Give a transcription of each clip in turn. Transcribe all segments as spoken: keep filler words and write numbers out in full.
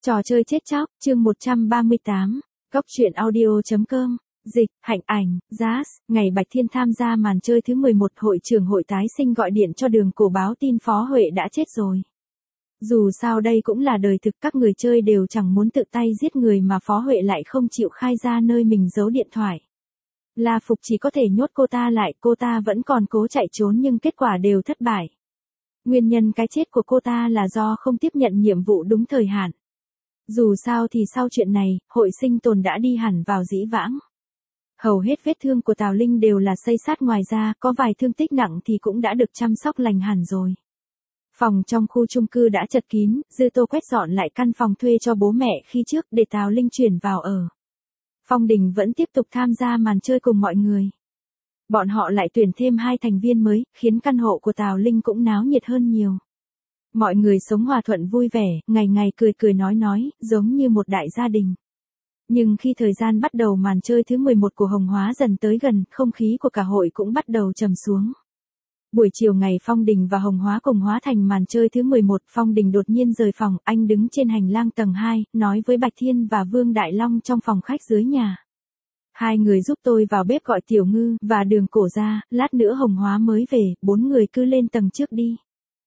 Trò chơi chết chóc, chương một trăm ba mươi tám, Góc truyện audio.com, dịch, hạnh ảnh, Jazz, ngày Bạch Thiên tham gia màn chơi thứ mười một hội trưởng hội tái sinh gọi điện cho Đường Cổ báo tin Phó Huệ đã chết rồi. Dù sao đây cũng là đời thực, các người chơi đều chẳng muốn tự tay giết người mà Phó Huệ lại không chịu khai ra nơi mình giấu điện thoại. La Phục chỉ có thể nhốt cô ta lại, cô ta vẫn còn cố chạy trốn nhưng kết quả đều thất bại. Nguyên nhân cái chết của cô ta là do không tiếp nhận nhiệm vụ đúng thời hạn. Dù sao thì sau chuyện này, hội sinh tồn đã đi hẳn vào dĩ vãng. Hầu hết vết thương của Tào Linh đều là xây sát, ngoài ra có vài thương tích nặng thì cũng đã được chăm sóc lành hẳn rồi. Phòng trong khu chung cư đã chật kín, Dư Tô quét dọn lại căn phòng thuê cho bố mẹ khi trước để Tào Linh chuyển vào ở. Phong Đình vẫn tiếp tục tham gia màn chơi cùng mọi người. Bọn họ lại tuyển thêm hai thành viên mới, khiến căn hộ của Tào Linh cũng náo nhiệt hơn nhiều. Mọi người sống hòa thuận vui vẻ, ngày ngày cười cười nói nói, giống như một đại gia đình. Nhưng khi thời gian bắt đầu màn chơi thứ mười một của Hồng Hóa dần tới gần, không khí của cả hội cũng bắt đầu trầm xuống. Buổi chiều ngày Phong Đình và Hồng Hóa cùng hóa thành màn chơi thứ mười một, Phong Đình đột nhiên rời phòng, anh đứng trên hành lang tầng hai, nói với Bạch Thiên và Vương Đại Long trong phòng khách dưới nhà. Hai người giúp tôi vào bếp gọi Tiểu Ngư và Đường Cổ ra, lát nữa Hồng Hóa mới về, bốn người cứ lên tầng trước đi.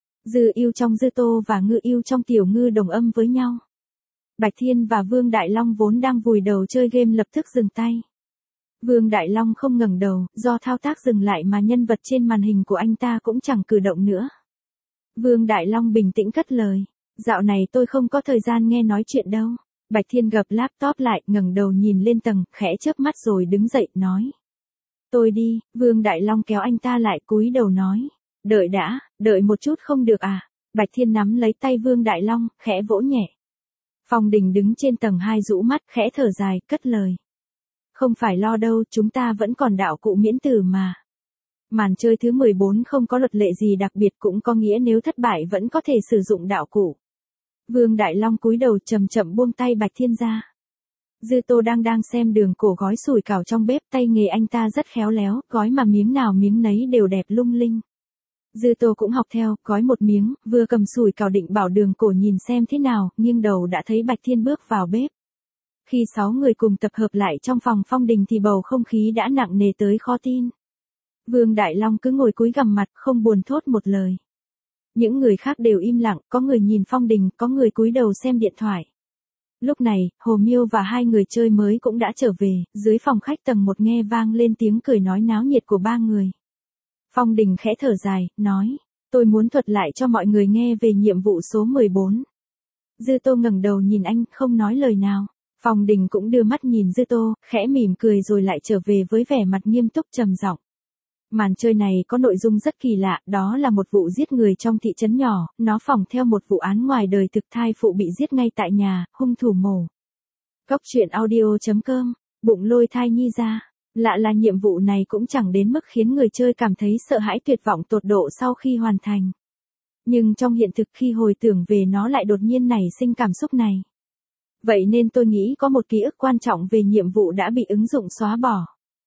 Dư Yêu trong Dư Tô và Ngư Yêu trong Tiểu Ngư đồng âm với nhau. Bạch Thiên và Vương Đại Long vốn đang vùi đầu chơi game lập tức dừng tay. Vương Đại Long không ngẩng đầu, do thao tác dừng lại mà nhân vật trên màn hình của anh ta cũng chẳng cử động nữa. Vương Đại Long bình tĩnh cất lời, dạo này tôi không có thời gian nghe nói chuyện đâu. Bạch Thiên gập laptop lại, ngẩng đầu nhìn lên tầng, khẽ chớp mắt rồi đứng dậy, nói. Tôi đi. Vương Đại Long kéo anh ta lại, cúi đầu nói. Đợi đã, đợi một chút không được à? Bạch Thiên nắm lấy tay Vương Đại Long, khẽ vỗ nhẹ. Phong Đình đứng trên tầng hai rũ mắt, khẽ thở dài, cất lời. Không phải lo đâu, chúng ta vẫn còn đạo cụ miễn tử mà. Màn chơi thứ mười bốn không có luật lệ gì đặc biệt, cũng có nghĩa nếu thất bại vẫn có thể sử dụng đạo cụ. Vương Đại Long cúi đầu chậm chậm buông tay Bạch Thiên ra. Dư Tô đang đang xem Đường Cổ gói sủi cảo trong bếp, tay nghề anh ta rất khéo léo, gói mà miếng nào miếng nấy đều đẹp lung linh. Dư Tô cũng học theo, gói một miếng, vừa cầm sủi cảo định bảo Đường Cổ nhìn xem thế nào, nghiêng đầu đã thấy Bạch Thiên bước vào bếp. Khi sáu người cùng tập hợp lại trong phòng Phong Đình thì bầu không khí đã nặng nề tới khó tin. Vương Đại Long cứ ngồi cúi gằm mặt, không buồn thốt một lời. Những người khác đều im lặng, có người nhìn Phong Đình, có người cúi đầu xem điện thoại. Lúc này, Hồ Miêu và hai người chơi mới cũng đã trở về, dưới phòng khách tầng một nghe vang lên tiếng cười nói náo nhiệt của ba người. Phong Đình khẽ thở dài, nói, tôi muốn thuật lại cho mọi người nghe về nhiệm vụ số mười bốn. Dư Tô ngẩng đầu nhìn anh, không nói lời nào. Phong Đình cũng đưa mắt nhìn Dư Tô, khẽ mỉm cười rồi lại trở về với vẻ mặt nghiêm túc trầm giọng. Màn chơi này có nội dung rất kỳ lạ, đó là một vụ giết người trong thị trấn nhỏ, nó phỏng theo một vụ án ngoài đời thực, thai phụ bị giết ngay tại nhà, hung thủ mổ. Góc truyện audio.com, bụng lôi thai nhi ra. Lạ là nhiệm vụ này cũng chẳng đến mức khiến người chơi cảm thấy sợ hãi tuyệt vọng tột độ sau khi hoàn thành. Nhưng trong hiện thực khi hồi tưởng về nó lại đột nhiên nảy sinh cảm xúc này. Vậy nên tôi nghĩ có một ký ức quan trọng về nhiệm vụ đã bị ứng dụng xóa bỏ.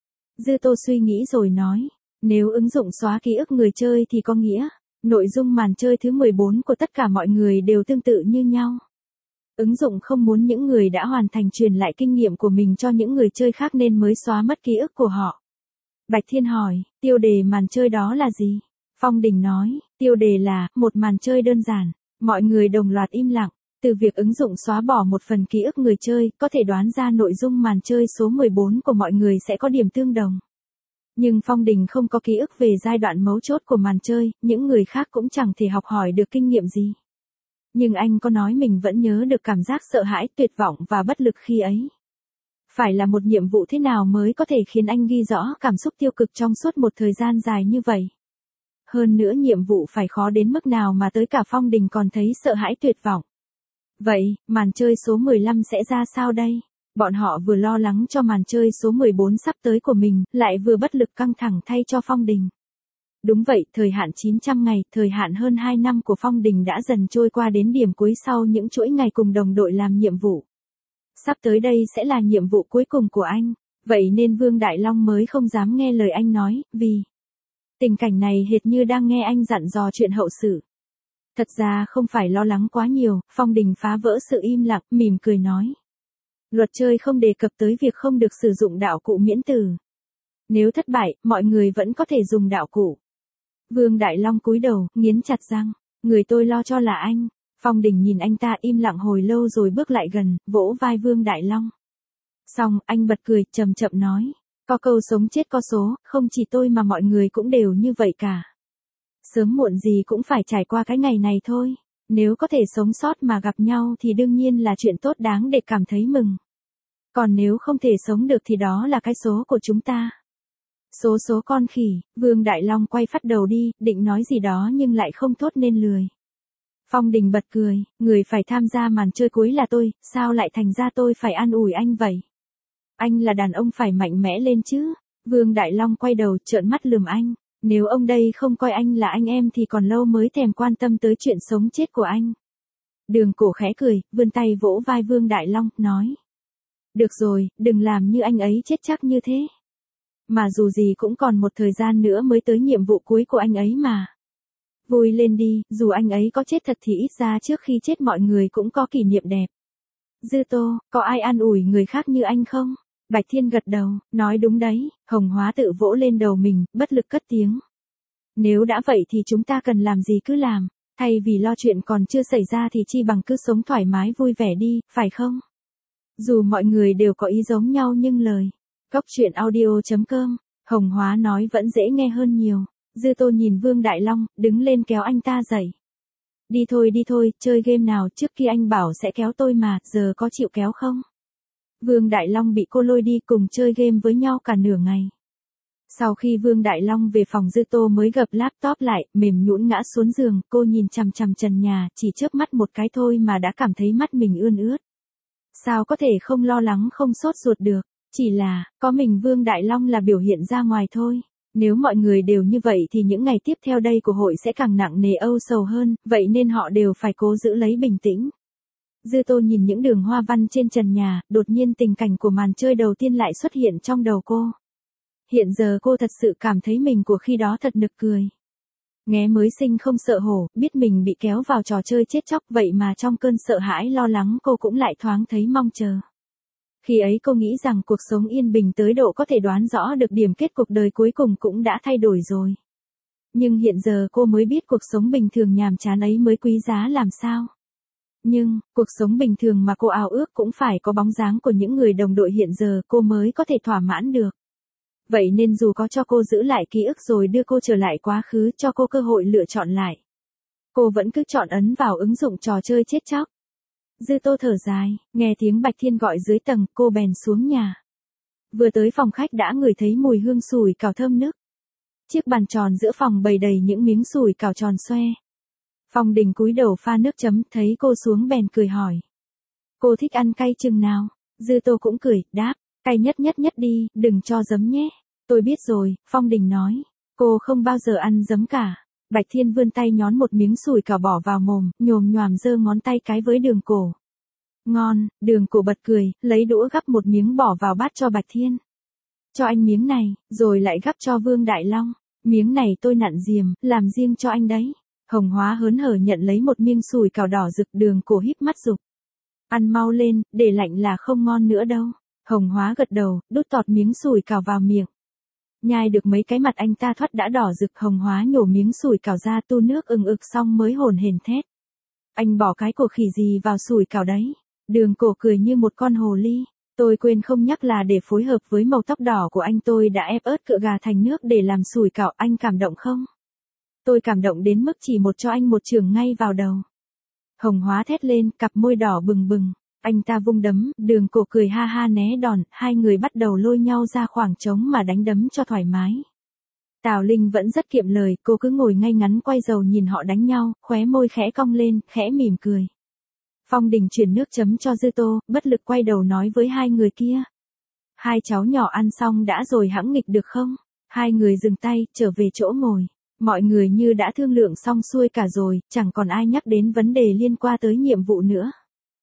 Dư Tô suy nghĩ rồi nói, nếu ứng dụng xóa ký ức người chơi thì có nghĩa, nội dung màn chơi thứ mười bốn của tất cả mọi người đều tương tự như nhau. Ứng dụng không muốn những người đã hoàn thành truyền lại kinh nghiệm của mình cho những người chơi khác nên mới xóa mất ký ức của họ. Bạch Thiên hỏi, tiêu đề màn chơi đó là gì? Phong Đình nói, tiêu đề là, một màn chơi đơn giản. Mọi người đồng loạt im lặng. Từ việc ứng dụng xóa bỏ một phần ký ức người chơi, có thể đoán ra nội dung màn chơi số mười bốn của mọi người sẽ có điểm tương đồng. Nhưng Phong Đình không có ký ức về giai đoạn mấu chốt của màn chơi, những người khác cũng chẳng thể học hỏi được kinh nghiệm gì. Nhưng anh có nói mình vẫn nhớ được cảm giác sợ hãi, tuyệt vọng và bất lực khi ấy. Phải là một nhiệm vụ thế nào mới có thể khiến anh ghi rõ cảm xúc tiêu cực trong suốt một thời gian dài như vậy? Hơn nữa nhiệm vụ phải khó đến mức nào mà tới cả Phong Đình còn thấy sợ hãi tuyệt vọng. Vậy, màn chơi số mười lăm sẽ ra sao đây? Bọn họ vừa lo lắng cho màn chơi số mười bốn sắp tới của mình, lại vừa bất lực căng thẳng thay cho Phong Đình. Đúng vậy, thời hạn chín trăm ngày, thời hạn hơn hai năm của Phong Đình đã dần trôi qua đến điểm cuối sau những chuỗi ngày cùng đồng đội làm nhiệm vụ. Sắp tới đây sẽ là nhiệm vụ cuối cùng của anh, vậy nên Vương Đại Long mới không dám nghe lời anh nói, vì tình cảnh này hệt như đang nghe anh dặn dò chuyện hậu sự. Thật ra không phải lo lắng quá nhiều, Phong Đình phá vỡ sự im lặng, mỉm cười nói. Luật chơi không đề cập tới việc không được sử dụng đạo cụ miễn tử. Nếu thất bại, mọi người vẫn có thể dùng đạo cụ. Vương Đại Long cúi đầu, nghiến chặt răng. Người tôi lo cho là anh. Phong Đình nhìn anh ta im lặng hồi lâu rồi bước lại gần, vỗ vai Vương Đại Long. Xong, anh bật cười, chậm chậm nói. Có câu sống chết có số, không chỉ tôi mà mọi người cũng đều như vậy cả. Sớm muộn gì cũng phải trải qua cái ngày này thôi. Nếu có thể sống sót mà gặp nhau thì đương nhiên là chuyện tốt đáng để cảm thấy mừng. Còn nếu không thể sống được thì đó là cái số của chúng ta. Số số con khỉ, Vương Đại Long quay phát đầu đi, định nói gì đó nhưng lại không thốt nên lười. Phong Đình bật cười, người phải tham gia màn chơi cuối là tôi, sao lại thành ra tôi phải an ủi anh vậy? Anh là đàn ông phải mạnh mẽ lên chứ. Vương Đại Long quay đầu trợn mắt lườm anh. Nếu ông đây không coi anh là anh em thì còn lâu mới thèm quan tâm tới chuyện sống chết của anh. Đường Cổ khẽ cười, vươn tay vỗ vai Vương Đại Long, nói. Được rồi, đừng làm như anh ấy chết chắc như thế. Mà dù gì cũng còn một thời gian nữa mới tới nhiệm vụ cuối của anh ấy mà. Vui lên đi, dù anh ấy có chết thật thì ít ra trước khi chết mọi người cũng có kỷ niệm đẹp. Dư Tô, có ai an ủi người khác như anh không? Bạch Thiên gật đầu, nói đúng đấy. Hồng Hóa tự vỗ lên đầu mình, bất lực cất tiếng. Nếu đã vậy thì chúng ta cần làm gì cứ làm, thay vì lo chuyện còn chưa xảy ra thì chi bằng cứ sống thoải mái vui vẻ đi, phải không? Dù mọi người đều có ý giống nhau nhưng lời. Cốc truyện audio chấm com, Hồng Hóa nói vẫn dễ nghe hơn nhiều. Dư Tô nhìn Vương Đại Long, đứng lên kéo anh ta dậy. Đi thôi đi thôi, chơi game nào, trước kia anh bảo sẽ kéo tôi mà, giờ có chịu kéo không? Vương Đại Long bị cô lôi đi cùng chơi game với nhau cả nửa ngày. Sau khi Vương Đại Long về phòng Dư Tô mới gập laptop lại, mềm nhũn ngã xuống giường, cô nhìn chằm chằm trần nhà, chỉ chớp mắt một cái thôi mà đã cảm thấy mắt mình ươn ướt. Sao có thể không lo lắng không sốt ruột được, chỉ là, có mình Vương Đại Long là biểu hiện ra ngoài thôi. Nếu mọi người đều như vậy thì những ngày tiếp theo đây của hội sẽ càng nặng nề âu sầu hơn, vậy nên họ đều phải cố giữ lấy bình tĩnh. Dư Tô nhìn những đường hoa văn trên trần nhà, đột nhiên tình cảnh của màn chơi đầu tiên lại xuất hiện trong đầu cô. Hiện giờ cô thật sự cảm thấy mình của khi đó thật nực cười. Nghé mới sinh không sợ hổ, biết mình bị kéo vào trò chơi chết chóc vậy mà trong cơn sợ hãi lo lắng cô cũng lại thoáng thấy mong chờ. Khi ấy cô nghĩ rằng cuộc sống yên bình tới độ có thể đoán rõ được điểm kết cuộc đời cuối cùng cũng đã thay đổi rồi. Nhưng hiện giờ cô mới biết cuộc sống bình thường nhàm chán ấy mới quý giá làm sao. Nhưng, cuộc sống bình thường mà cô ao ước cũng phải có bóng dáng của những người đồng đội hiện giờ cô mới có thể thỏa mãn được. Vậy nên dù có cho cô giữ lại ký ức rồi đưa cô trở lại quá khứ cho cô cơ hội lựa chọn lại, cô vẫn cứ chọn ấn vào ứng dụng trò chơi chết chóc. Dư Tô thở dài, nghe tiếng Bạch Thiên gọi dưới tầng, cô bèn xuống nhà. Vừa tới phòng khách đã ngửi thấy mùi hương sủi cảo thơm nức. Chiếc bàn tròn giữa phòng bày đầy những miếng sủi cảo tròn xoe. Phong Đình cúi đầu pha nước chấm, thấy cô xuống bèn cười hỏi. Cô thích ăn cay chừng nào? Dư Tô cũng cười, đáp, cay nhất nhất nhất đi, đừng cho giấm nhé. Tôi biết rồi, Phong Đình nói, cô không bao giờ ăn giấm cả. Bạch Thiên vươn tay nhón một miếng sủi cảo bỏ vào mồm, nhồm nhoàm giơ ngón tay cái với Đường Cổ. Ngon, Đường Cổ bật cười, lấy đũa gắp một miếng bỏ vào bát cho Bạch Thiên. Cho anh miếng này, rồi lại gắp cho Vương Đại Long. Miếng này tôi nặn diềm, làm riêng cho anh đấy. Hồng Hóa hớn hở nhận lấy một miếng sủi cảo đỏ rực. Đường Cổ híp mắt giục. Ăn mau lên, để lạnh là không ngon nữa đâu. Hồng Hóa gật đầu, đút tọt miếng sủi cảo vào miệng. Nhai được mấy cái mặt anh ta thoát đã đỏ rực. Hồng Hóa nhổ miếng sủi cảo ra tu nước ừng ực xong mới hổn hển thét. Anh bỏ cái của khỉ gì vào sủi cảo đấy? Đường Cổ cười như một con hồ ly. Tôi quên không nhắc là để phối hợp với màu tóc đỏ của anh tôi đã ép ớt cựa gà thành nước để làm sủi cảo. Anh cảm động không? Tôi cảm động đến mức chỉ một cho anh một chưởng ngay vào đầu. Hồng Hóa thét lên, cặp môi đỏ bừng bừng. Anh ta vung đấm, Đường Cổ cười ha ha né đòn, hai người bắt đầu lôi nhau ra khoảng trống mà đánh đấm cho thoải mái. Tào Linh vẫn rất kiệm lời, cô cứ ngồi ngay ngắn quay dầu nhìn họ đánh nhau, khóe môi khẽ cong lên, khẽ mỉm cười. Phong Đình chuyển nước chấm cho Dư Tô, bất lực quay đầu nói với hai người kia. Hai cháu nhỏ ăn xong đã rồi hẵng nghịch được không? Hai người dừng tay, trở về chỗ ngồi. Mọi người như đã thương lượng xong xuôi cả rồi, chẳng còn ai nhắc đến vấn đề liên quan tới nhiệm vụ nữa.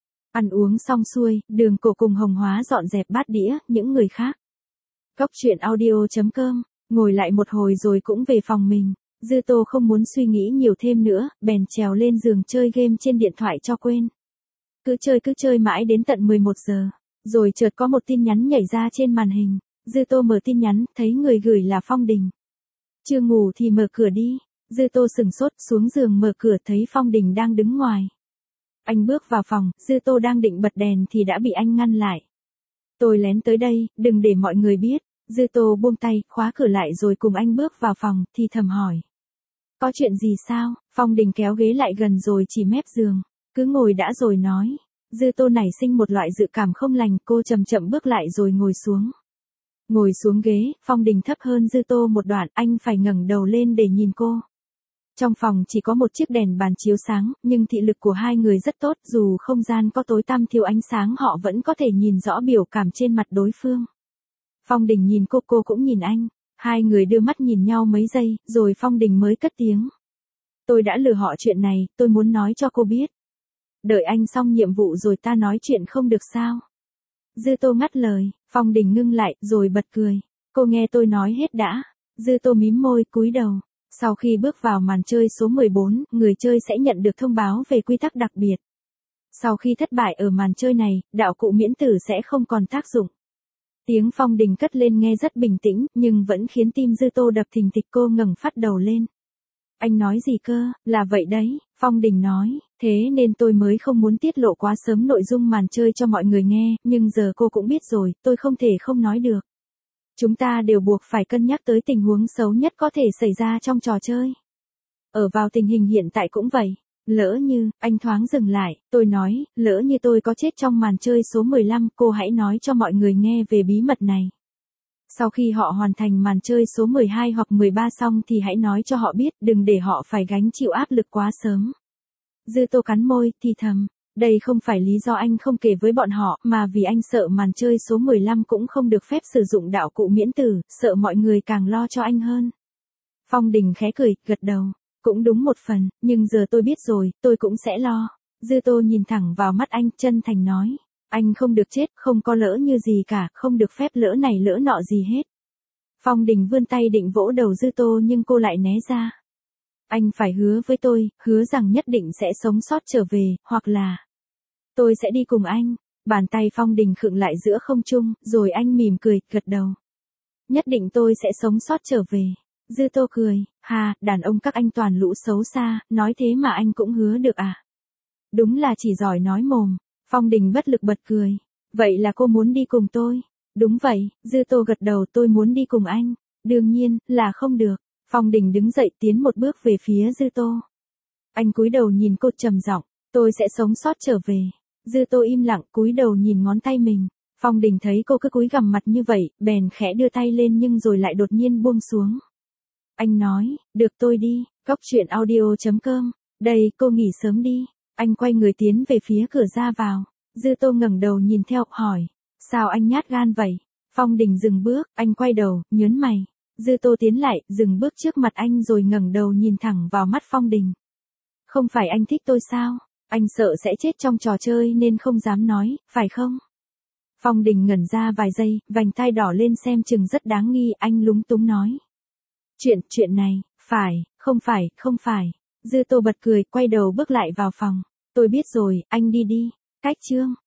Ăn uống xong xuôi, Đường Cổ cùng Hồng Hóa dọn dẹp bát đĩa, những người khác. Cốc truyện audio chấm com, ngồi lại một hồi rồi cũng về phòng mình. Dư Tô không muốn suy nghĩ nhiều thêm nữa, bèn trèo lên giường chơi game trên điện thoại cho quên. Cứ chơi cứ chơi mãi đến tận mười một giờ, rồi chợt có một tin nhắn nhảy ra trên màn hình. Dư Tô mở tin nhắn, thấy người gửi là Phong Đình. Chưa ngủ thì mở cửa đi. Dư Tô sửng sốt, xuống giường mở cửa thấy Phong Đình đang đứng ngoài. Anh bước vào phòng, Dư Tô đang định bật đèn thì đã bị anh ngăn lại. Tôi lén tới đây, đừng để mọi người biết. Dư Tô buông tay, khóa cửa lại rồi cùng anh bước vào phòng, thì thầm hỏi. Có chuyện gì sao? Phong Đình kéo ghế lại gần rồi chỉ mép giường. Cứ ngồi đã rồi nói. Dư Tô nảy sinh một loại dự cảm không lành, cô chậm chậm bước lại rồi ngồi xuống. Ngồi xuống ghế, Phong Đình thấp hơn Dư Tô một đoạn, anh phải ngẩng đầu lên để nhìn cô. Trong phòng chỉ có một chiếc đèn bàn chiếu sáng, nhưng thị lực của hai người rất tốt, dù không gian có tối tăm thiếu ánh sáng họ vẫn có thể nhìn rõ biểu cảm trên mặt đối phương. Phong Đình nhìn cô, cô cũng nhìn anh. Hai người đưa mắt nhìn nhau mấy giây, rồi Phong Đình mới cất tiếng. Tôi đã lừa họ chuyện này, tôi muốn nói cho cô biết. Đợi anh xong nhiệm vụ rồi ta nói chuyện không được sao? Dư Tô ngắt lời, Phong Đình ngưng lại, rồi bật cười. Cô nghe tôi nói hết đã. Dư Tô mím môi, cúi đầu. Sau khi bước vào màn chơi số mười bốn, người chơi sẽ nhận được thông báo về quy tắc đặc biệt. Sau khi thất bại ở màn chơi này, đạo cụ miễn tử sẽ không còn tác dụng. Tiếng Phong Đình cất lên nghe rất bình tĩnh, nhưng vẫn khiến tim Dư Tô đập thình thịch. Cô ngẩng phát đầu lên. Anh nói gì cơ? Là vậy đấy, Phong Đình nói, thế nên tôi mới không muốn tiết lộ quá sớm nội dung màn chơi cho mọi người nghe, nhưng giờ cô cũng biết rồi, tôi không thể không nói được. Chúng ta đều buộc phải cân nhắc tới tình huống xấu nhất có thể xảy ra trong trò chơi. Ở vào tình hình hiện tại cũng vậy. Lỡ như, anh thoáng dừng lại, tôi nói, lỡ như tôi có chết trong màn chơi số mười lăm, cô hãy nói cho mọi người nghe về bí mật này. Sau khi họ hoàn thành màn chơi số mười hai hoặc mười ba xong thì hãy nói cho họ biết, đừng để họ phải gánh chịu áp lực quá sớm. Dư Tô cắn môi, thì thầm, đây không phải lý do anh không kể với bọn họ, mà vì anh sợ màn chơi số mười lăm cũng không được phép sử dụng đạo cụ miễn tử, sợ mọi người càng lo cho anh hơn. Phong Đình khẽ cười, gật đầu, cũng đúng một phần, nhưng giờ tôi biết rồi, tôi cũng sẽ lo. Dư Tô nhìn thẳng vào mắt anh, chân thành nói. Anh không được chết, không có lỡ như gì cả, không được phép lỡ này lỡ nọ gì hết. Phong Đình vươn tay định vỗ đầu Dư Tô nhưng cô lại né ra. Anh phải hứa với tôi, hứa rằng nhất định sẽ sống sót trở về, hoặc là tôi sẽ đi cùng anh. Bàn tay Phong Đình khựng lại giữa không trung, rồi anh mỉm cười, gật đầu. Nhất định tôi sẽ sống sót trở về. Dư Tô cười, hà, đàn ông các anh toàn lũ xấu xa, nói thế mà anh cũng hứa được à? Đúng là chỉ giỏi nói mồm. Phong Đình bất lực bật cười. Vậy là cô muốn đi cùng tôi? Đúng vậy, Dư Tô gật đầu, tôi muốn đi cùng anh. Đương nhiên, là không được. Phong Đình đứng dậy tiến một bước về phía Dư Tô. Anh cúi đầu nhìn cô trầm giọng, tôi sẽ sống sót trở về. Dư Tô im lặng cúi đầu nhìn ngón tay mình. Phong Đình thấy cô cứ cúi gằm mặt như vậy, bèn khẽ đưa tay lên nhưng rồi lại đột nhiên buông xuống. Anh nói, được tôi đi, góc truyện audio chấm com, đây cô nghỉ sớm đi. Anh quay người tiến về phía cửa ra vào. Dư Tô ngẩng đầu nhìn theo, hỏi. Sao anh nhát gan vậy? Phong Đình dừng bước, anh quay đầu, nhớn mày. Dư Tô tiến lại, dừng bước trước mặt anh rồi ngẩng đầu nhìn thẳng vào mắt Phong Đình. Không phải anh thích tôi sao? Anh sợ sẽ chết trong trò chơi nên không dám nói, phải không? Phong Đình ngẩn ra vài giây, vành tai đỏ lên xem chừng rất đáng nghi, anh lúng túng nói. Chuyện, chuyện này, phải, không phải, không phải. Dư Tô bật cười, quay đầu bước lại vào phòng. Tôi biết rồi, anh đi đi. Cách chương.